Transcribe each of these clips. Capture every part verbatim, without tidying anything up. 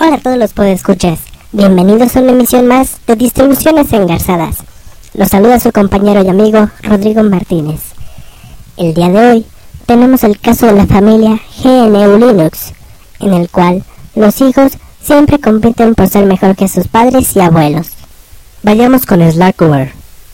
Hola a todos los podescuchas, bienvenidos a una emisión más de Distribuciones Engarzadas. Los saluda su compañero y amigo Rodrigo Martínez. El día de hoy tenemos el caso de la familia G N U Linux, en el cual los hijos siempre compiten por ser mejor que sus padres y abuelos. Vayamos con Slackware.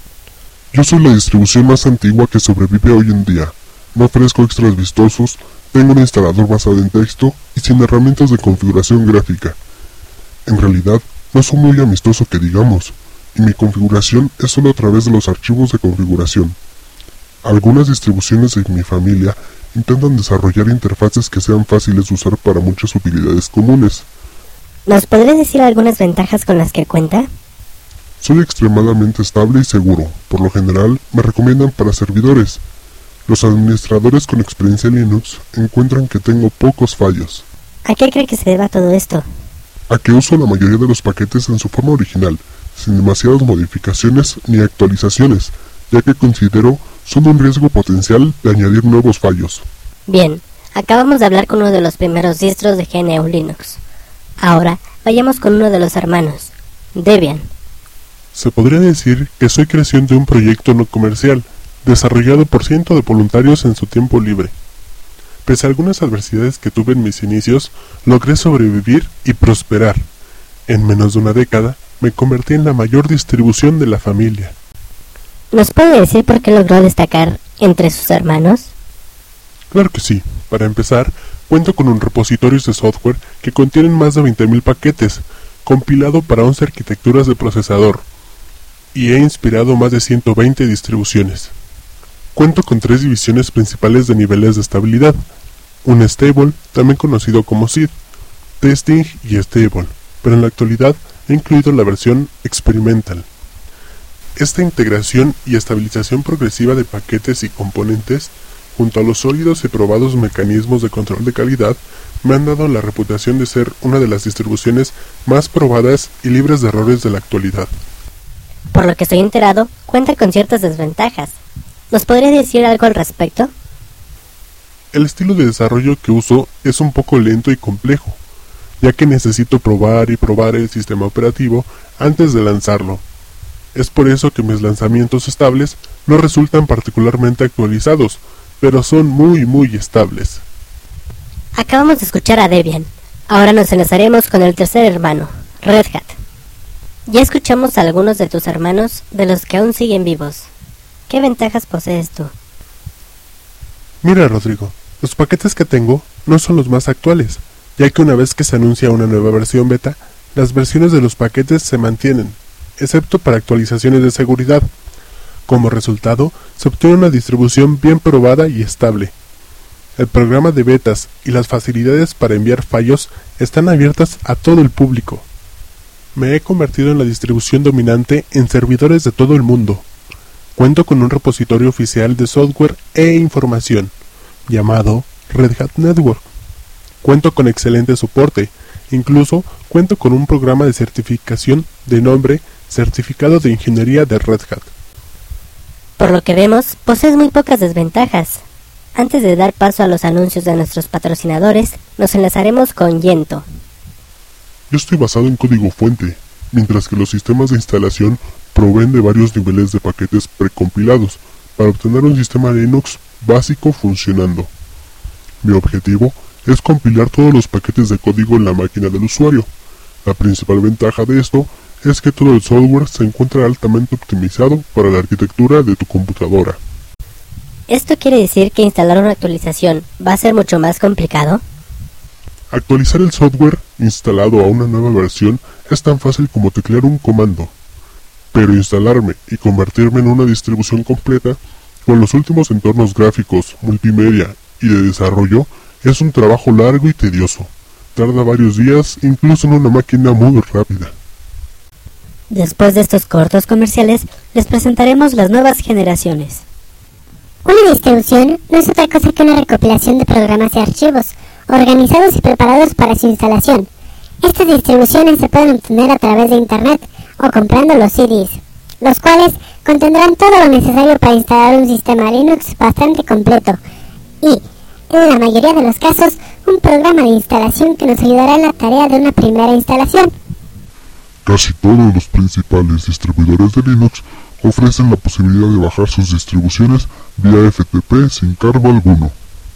Yo soy la distribución más antigua que sobrevive hoy en día. No ofrezco extras vistosos, tengo un instalador basado en texto y sin herramientas de configuración gráfica. En realidad, no soy muy amistoso que digamos, y mi configuración es solo a través de los archivos de configuración. Algunas distribuciones de mi familia intentan desarrollar interfaces que sean fáciles de usar para muchas utilidades comunes. ¿Nos podrías decir algunas ventajas con las que cuenta? Soy extremadamente estable y seguro. Por lo general, me recomiendan para servidores. Los administradores con experiencia en Linux encuentran que tengo pocos fallos. ¿A qué cree que se deba todo esto? A que uso la mayoría de los paquetes en su forma original, sin demasiadas modificaciones ni actualizaciones, ya que considero son un riesgo potencial de añadir nuevos fallos. Bien, acabamos de hablar con uno de los primeros distros de G N U Linux. Ahora, vayamos con uno de los hermanos, Debian. Se podría decir que soy creación de un proyecto no comercial, desarrollado por cientos de voluntarios en su tiempo libre. Pese a algunas adversidades que tuve en mis inicios, logré sobrevivir y prosperar. En menos de una década, me convertí en la mayor distribución de la familia. ¿Nos puede decir por qué logró destacar entre sus hermanos? Claro que sí. Para empezar, cuento con un repositorio de software que contienen más de veinte mil paquetes, compilado para once arquitecturas de procesador, y he inspirado más de ciento veinte distribuciones. Cuento con tres divisiones principales de niveles de estabilidad, un Stable, también conocido como S I D, Testing y Stable, pero en la actualidad he incluido la versión Experimental. Esta integración y estabilización progresiva de paquetes y componentes, junto a los sólidos y probados mecanismos de control de calidad, me han dado la reputación de ser una de las distribuciones más probadas y libres de errores de la actualidad. Por lo que estoy enterado, cuenta con ciertas desventajas. ¿Nos podría decir algo al respecto? El estilo de desarrollo que uso es un poco lento y complejo, ya que necesito probar y probar el sistema operativo antes de lanzarlo. Es por eso que mis lanzamientos estables no resultan particularmente actualizados, pero son muy muy estables. Acabamos de escuchar a Debian. Ahora nos enlazaremos con el tercer hermano, Red Hat. Ya escuchamos a algunos de tus hermanos, de los que aún siguen vivos. ¿Qué ventajas posees tú? Mira, Rodrigo, los paquetes que tengo no son los más actuales, ya que una vez que se anuncia una nueva versión beta, las versiones de los paquetes se mantienen, excepto para actualizaciones de seguridad. Como resultado, se obtiene una distribución bien probada y estable. El programa de betas y las facilidades para enviar fallos están abiertas a todo el público. Me he convertido en la distribución dominante en servidores de todo el mundo. Cuento con un repositorio oficial de software e información, llamado Red Hat Network. Cuento con excelente soporte, incluso cuento con un programa de certificación de nombre Certificado de Ingeniería de Red Hat. Por lo que vemos, posees muy pocas desventajas. Antes de dar paso a los anuncios de nuestros patrocinadores, nos enlazaremos con Yento. Yo estoy basado en código fuente, mientras que los sistemas de instalación proveen de varios niveles de paquetes precompilados para obtener un sistema Linux básico funcionando. Mi objetivo es compilar todos los paquetes de código en la máquina del usuario. La principal ventaja de esto es que todo el software se encuentra altamente optimizado para la arquitectura de tu computadora. ¿Esto quiere decir que instalar una actualización va a ser mucho más complicado? Actualizar el software instalado a una nueva versión es tan fácil como teclear un comando, pero instalarme y convertirme en una distribución completa con los últimos entornos gráficos, multimedia y de desarrollo es un trabajo largo y tedioso. Tarda varios días, incluso en una máquina muy rápida. Después de estos cortos comerciales, les presentaremos las nuevas generaciones. Una distribución no es otra cosa que una recopilación de programas y archivos, organizados y preparados para su instalación. Estas distribuciones se pueden obtener a través de Internet o comprando los C Ds, los cuales contendrán todo lo necesario para instalar un sistema Linux bastante completo y, en la mayoría de los casos, un programa de instalación que nos ayudará en la tarea de una primera instalación. Casi todos los principales distribuidores de Linux ofrecen la posibilidad de bajar sus distribuciones vía F T P sin cargo alguno.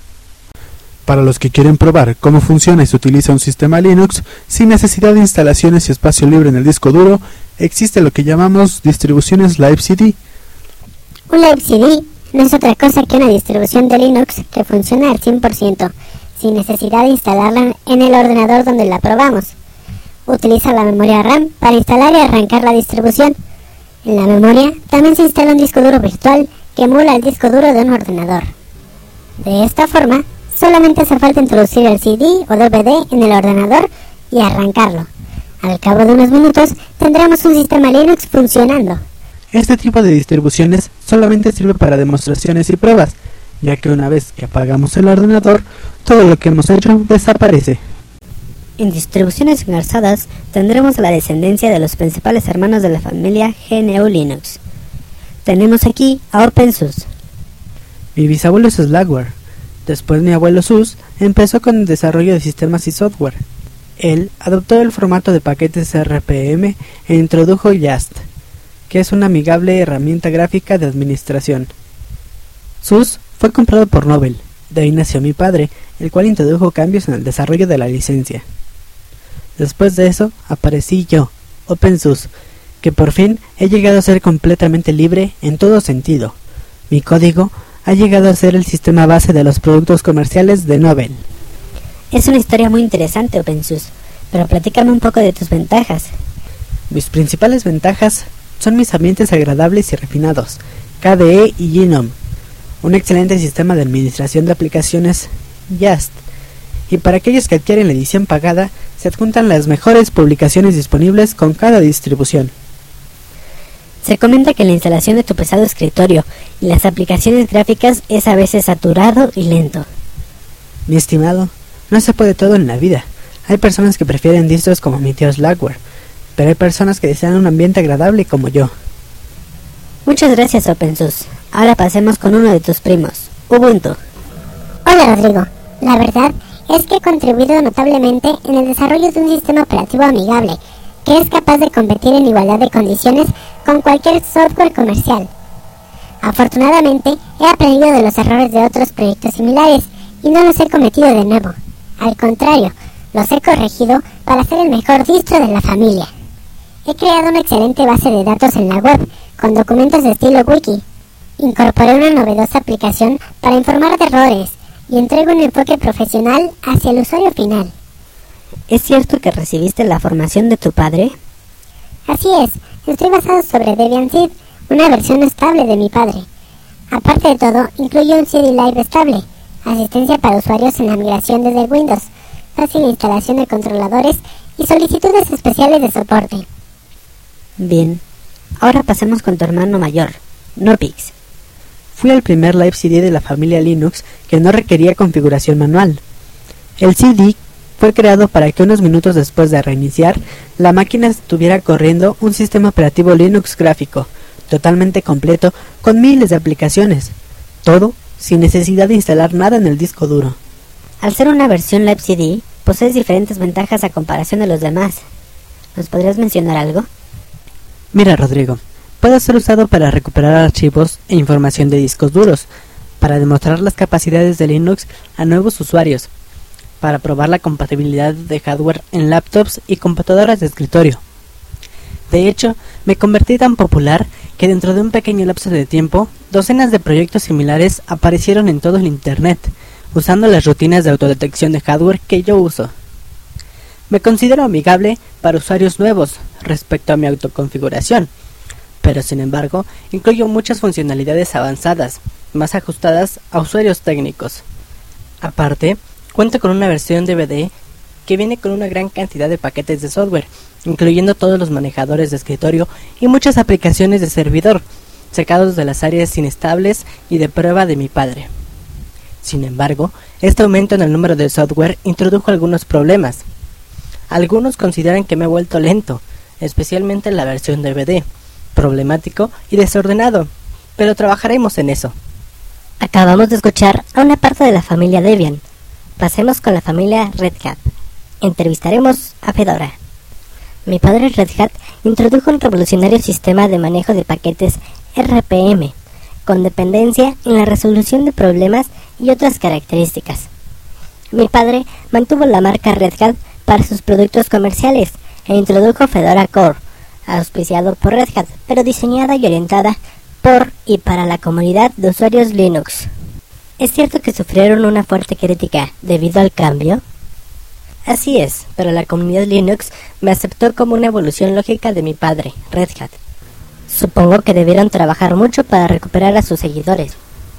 Para los que quieren probar cómo funciona y se utiliza un sistema Linux sin necesidad de instalaciones y espacio libre en el disco duro, existe lo que llamamos distribuciones LiveCD. Un LiveCD no es otra cosa que una distribución de Linux que funciona al cien por ciento, sin necesidad de instalarla en el ordenador donde la probamos. Utiliza la memoria RAM para instalar y arrancar la distribución. En la memoria también se instala un disco duro virtual que emula el disco duro de un ordenador. De esta forma, solamente hace falta introducir el C D o D V D en el ordenador y arrancarlo. Al cabo de unos minutos tendremos un sistema Linux funcionando. Este tipo de distribuciones solamente sirve para demostraciones y pruebas, ya que una vez que apagamos el ordenador, todo lo que hemos hecho desaparece. En distribuciones engarzadas tendremos la descendencia de los principales hermanos de la familia G N U Linux. Tenemos aquí a OpenSUSE. Mi bisabuelo es Slackware. Después mi abuelo SUSE empezó con el desarrollo de sistemas y software. Él adoptó el formato de paquetes R P M e introdujo Yast, que es una amigable herramienta gráfica de administración. SUSE fue comprado por Novell, de ahí nació mi padre, el cual introdujo cambios en el desarrollo de la licencia. Después de eso aparecí yo, OpenSUSE, que por fin he llegado a ser completamente libre en todo sentido. Mi código ha llegado a ser el sistema base de los productos comerciales de Novell. Es una historia muy interesante, OpenSUSE, pero platícame un poco de tus ventajas. Mis principales ventajas son mis ambientes agradables y refinados, K D E y Gnome, un excelente sistema de administración de aplicaciones, Yast, y para aquellos que adquieren la edición pagada, se adjuntan las mejores publicaciones disponibles con cada distribución. Se comenta que la instalación de tu pesado escritorio y las aplicaciones gráficas es a veces saturado y lento. Mi estimado, no se puede todo en la vida. Hay personas que prefieren distros como mi tío Slackware, pero hay personas que desean un ambiente agradable como yo. Muchas gracias, OpenSUSE. Ahora pasemos con uno de tus primos, Ubuntu. Hola Rodrigo, la verdad es que he contribuido notablemente en el desarrollo de un sistema operativo amigable que es capaz de competir en igualdad de condiciones con cualquier software comercial. Afortunadamente, he aprendido de los errores de otros proyectos similares y no los he cometido de nuevo. Al contrario, los he corregido para ser el mejor distro de la familia. He creado una excelente base de datos en la web con documentos de estilo wiki. Incorporé una novedosa aplicación para informar de errores y entrego un enfoque profesional hacia el usuario final. ¿Es cierto que recibiste la formación de tu padre? Así es, estoy basado sobre Debian Seed, una versión estable de mi padre. Aparte de todo, incluye un C D Live estable, asistencia para usuarios en la migración desde Windows, fácil instalación de controladores y solicitudes especiales de soporte. Bien, ahora pasemos con tu hermano mayor, Norpix. Fui el primer Live C D de la familia Linux que no requería configuración manual. El C D fue creado para que unos minutos después de reiniciar, la máquina estuviera corriendo un sistema operativo Linux gráfico, totalmente completo, con miles de aplicaciones. Todo sin necesidad de instalar nada en el disco duro. Al ser una versión Live C D, posees diferentes ventajas a comparación de los demás. ¿Nos podrías mencionar algo? Mira, Rodrigo, puede ser usado para recuperar archivos e información de discos duros, para demostrar las capacidades de Linux a nuevos usuarios, para probar la compatibilidad de hardware en laptops y computadoras de escritorio. De hecho, me convertí tan popular que dentro de un pequeño lapso de tiempo, docenas de proyectos similares aparecieron en todo el internet, usando las rutinas de autodetección de hardware que yo uso. Me considero amigable para usuarios nuevos respecto a mi autoconfiguración, pero sin embargo, incluyo muchas funcionalidades avanzadas, más ajustadas a usuarios técnicos. Aparte, cuenta con una versión D V D que viene con una gran cantidad de paquetes de software, incluyendo todos los manejadores de escritorio y muchas aplicaciones de servidor, sacados de las áreas inestables y de prueba de mi padre. Sin embargo, este aumento en el número de software introdujo algunos problemas. Algunos consideran que me he vuelto lento, especialmente en la versión D V D, problemático y desordenado, pero trabajaremos en eso. Acabamos de escuchar a una parte de la familia Debian. Pasemos con la familia Red Hat. Entrevistaremos a Fedora. Mi padre Red Hat introdujo un revolucionario sistema de manejo de paquetes R P M, con dependencia en la resolución de problemas y otras características. Mi padre mantuvo la marca Red Hat para sus productos comerciales e introdujo Fedora Core, auspiciado por Red Hat, pero diseñada y orientada por y para la comunidad de usuarios Linux. ¿Es cierto que sufrieron una fuerte crítica debido al cambio? Así es, pero la comunidad Linux me aceptó como una evolución lógica de mi padre, Red Hat. Supongo que debieron trabajar mucho para recuperar a sus seguidores.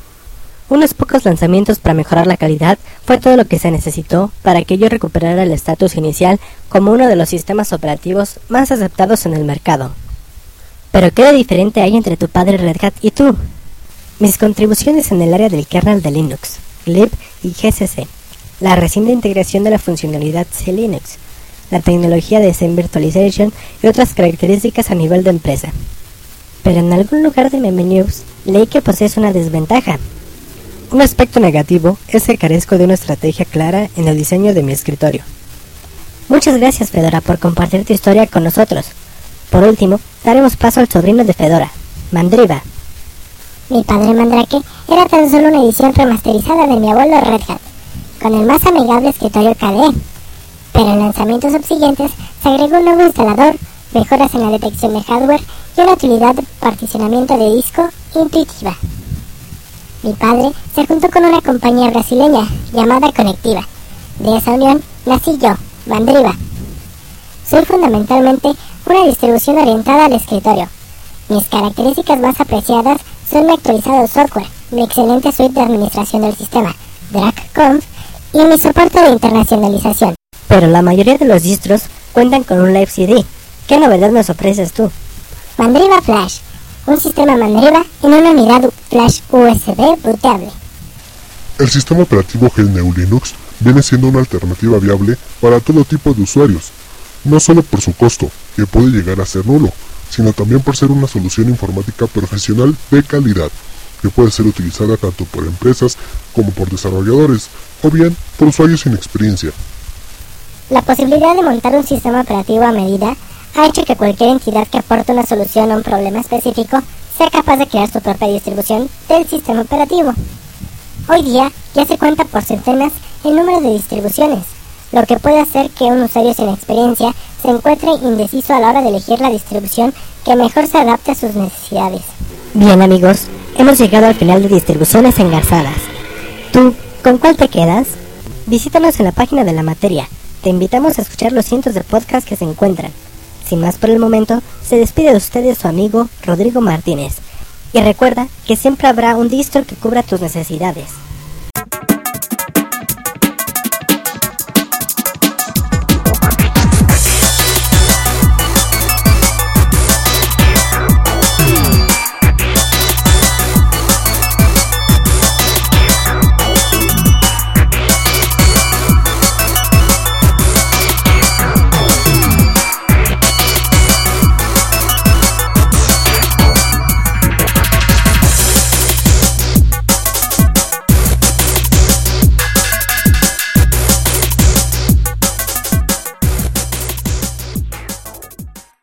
Unos pocos lanzamientos para mejorar la calidad fue todo lo que se necesitó para que yo recuperara el estatus inicial como uno de los sistemas operativos más aceptados en el mercado. Pero ¿qué de diferente hay entre tu padre Red Hat y tú? Mis contribuciones en el área del kernel de Linux, glib y G C C, la reciente integración de la funcionalidad C Linux, la tecnología de Zen Virtualization y otras características a nivel de empresa. Pero en algún lugar de Meme News leí que posees una desventaja. Un aspecto negativo es que carezco de una estrategia clara en el diseño de mi escritorio. Muchas gracias, Fedora, por compartir tu historia con nosotros. Por último, daremos paso al sobrino de Fedora, Mandriva. Mi padre Mandrake era tan solo una edición remasterizada de mi abuelo Red Hat, con el más amigable escritorio K D E. Pero en lanzamientos subsiguientes se agregó un nuevo instalador, mejoras en la detección de hardware y una utilidad de particionamiento de disco intuitiva. Mi padre se juntó con una compañía brasileña llamada Conectiva. De esa unión nací yo, Mandriva. Soy fundamentalmente una distribución orientada al escritorio. Mis características más apreciadas son mi actualizado software, mi excelente suite de administración del sistema, DragConf, y mi soporte de internacionalización. Pero la mayoría de los distros cuentan con un Live C D. ¿Qué novedad nos ofreces tú? Mandriva Flash, un sistema Mandriva en una unidad Flash U S B bootable. El sistema operativo G N U Linux viene siendo una alternativa viable para todo tipo de usuarios, no solo por su costo, que puede llegar a ser nulo, sino también por ser una solución informática profesional de calidad, que puede ser utilizada tanto por empresas como por desarrolladores, o bien por usuarios sin experiencia. La posibilidad de montar un sistema operativo a medida ha hecho que cualquier entidad que aporte una solución a un problema específico sea capaz de crear su propia distribución del sistema operativo. Hoy día ya se cuenta por centenas el número de distribuciones, lo que puede hacer que un usuario sin experiencia se encuentre indeciso a la hora de elegir la distribución que mejor se adapte a sus necesidades. Bien, amigos, hemos llegado al final de Distribuciones Engarzadas. ¿Tú, con cuál te quedas? Visítanos en la página de la materia. Te invitamos a escuchar los cientos de podcasts que se encuentran. Sin más por el momento, se despide de ustedes su amigo Rodrigo Martínez. Y recuerda que siempre habrá un distro que cubra tus necesidades.